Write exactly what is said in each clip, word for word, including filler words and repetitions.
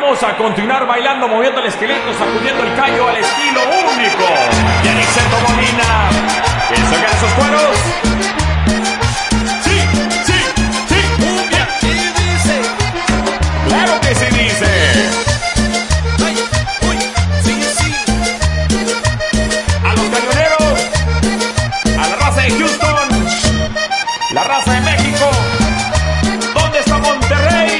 vamos a continuar bailando, moviendo el esqueleto, sacudiendo el callo al estilo único de Aniceto Molina. ¿Quién saca esos cueros? Sí, sí, sí, cumbia. Y dice, Claro que sí dice. ay, uy, sí, sí. A los cañoneros, a la raza de Houston, la raza de México. ¿Dónde está Monterrey?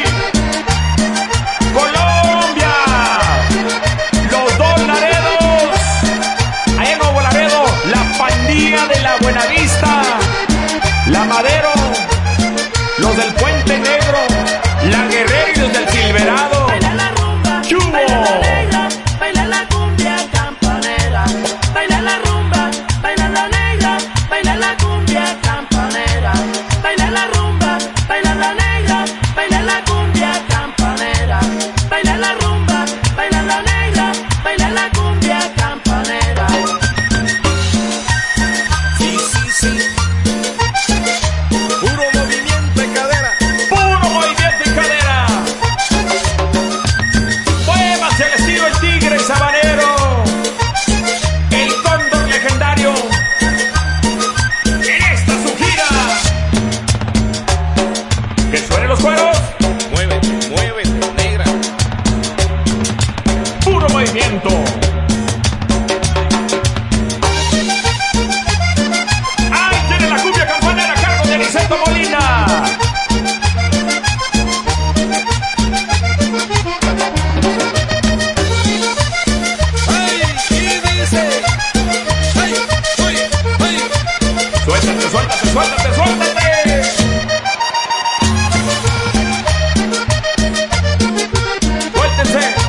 Colombia. Los dos Laredos. Allá en Nuevo Laredo, la pandilla de la Buenavista, la Madero, los del Puente Negro, la Guerrero y los del Silverado. Baila la rumba, ¿Qué hubo? baila la negra, baila la cumbia campanera. Baila la rumba, baila la negra, baila la cumbia campanera. Baila la rumba, baila la negra, baila la cumbia campanera. Baila la rumba, baila la negra, baila la cumbia campanera. Sí, sí, sí. Puro movimiento de cadera. Puro movimiento y cadera. Muévase al estilo el tigre sabanero, el cóndor legendario. En esta su gira. Que suenen los cueros. Muévete, muévete, negra. Puro movimiento. Ahí tiene la cumbia campanera a cargo de Aniceto Molina. Ay, y dice, ay, uy, ay. Suéltate, suéltate, suéltate, suéltate. Suéltense.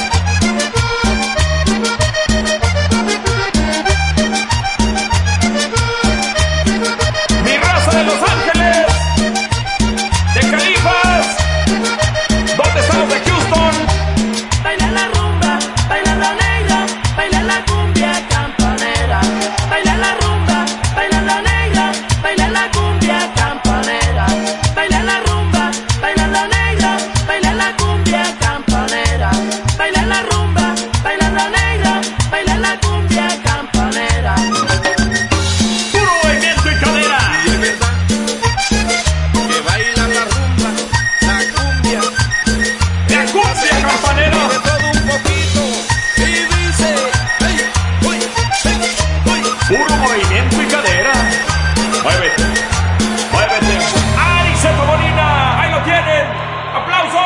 Mi raza de Los Ángeles, de Califas, ¿dónde están los de Houston? Baila la rumba, baila la negra, baila la cumbia campanera. Baila la rumba, baila la negra, baila la cumbia campanera. Baila la rumba, baila la negra, baila la cumbia campanera. Baila la rumba, baila la negra, baila la cumbia campanera. Puro movimiento y cadera. Y es verdad que baila la rumba, la cumbia, La cumbia campanera. de todo un poquito. Y dice, ay, uy, ay, uy. Puro movimiento y cadera. Muévete, muévete. Aniceto Molina, ahí lo tienen.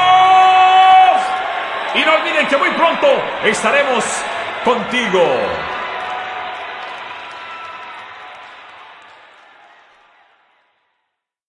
¡Aplausos! Y no olviden que muy pronto estaremos contigo.